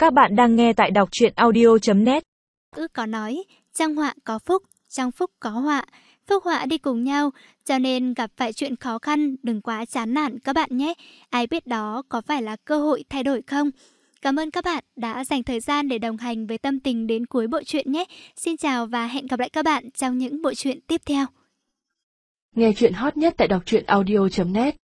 Các bạn đang nghe tại đọc truyện audio.net. Có nói, trong họa có phúc, trong phúc có họa. Phúc họa đi cùng nhau, cho nên gặp phải chuyện khó khăn đừng quá chán nản các bạn nhé. Ai biết đó có phải là cơ hội thay đổi không? Cảm ơn các bạn đã dành thời gian để đồng hành với Tâm Tình đến cuối bộ truyện nhé. Xin chào và hẹn gặp lại các bạn trong những bộ truyện tiếp theo. Nghe truyện hot nhất tại đọc truyện audio.net.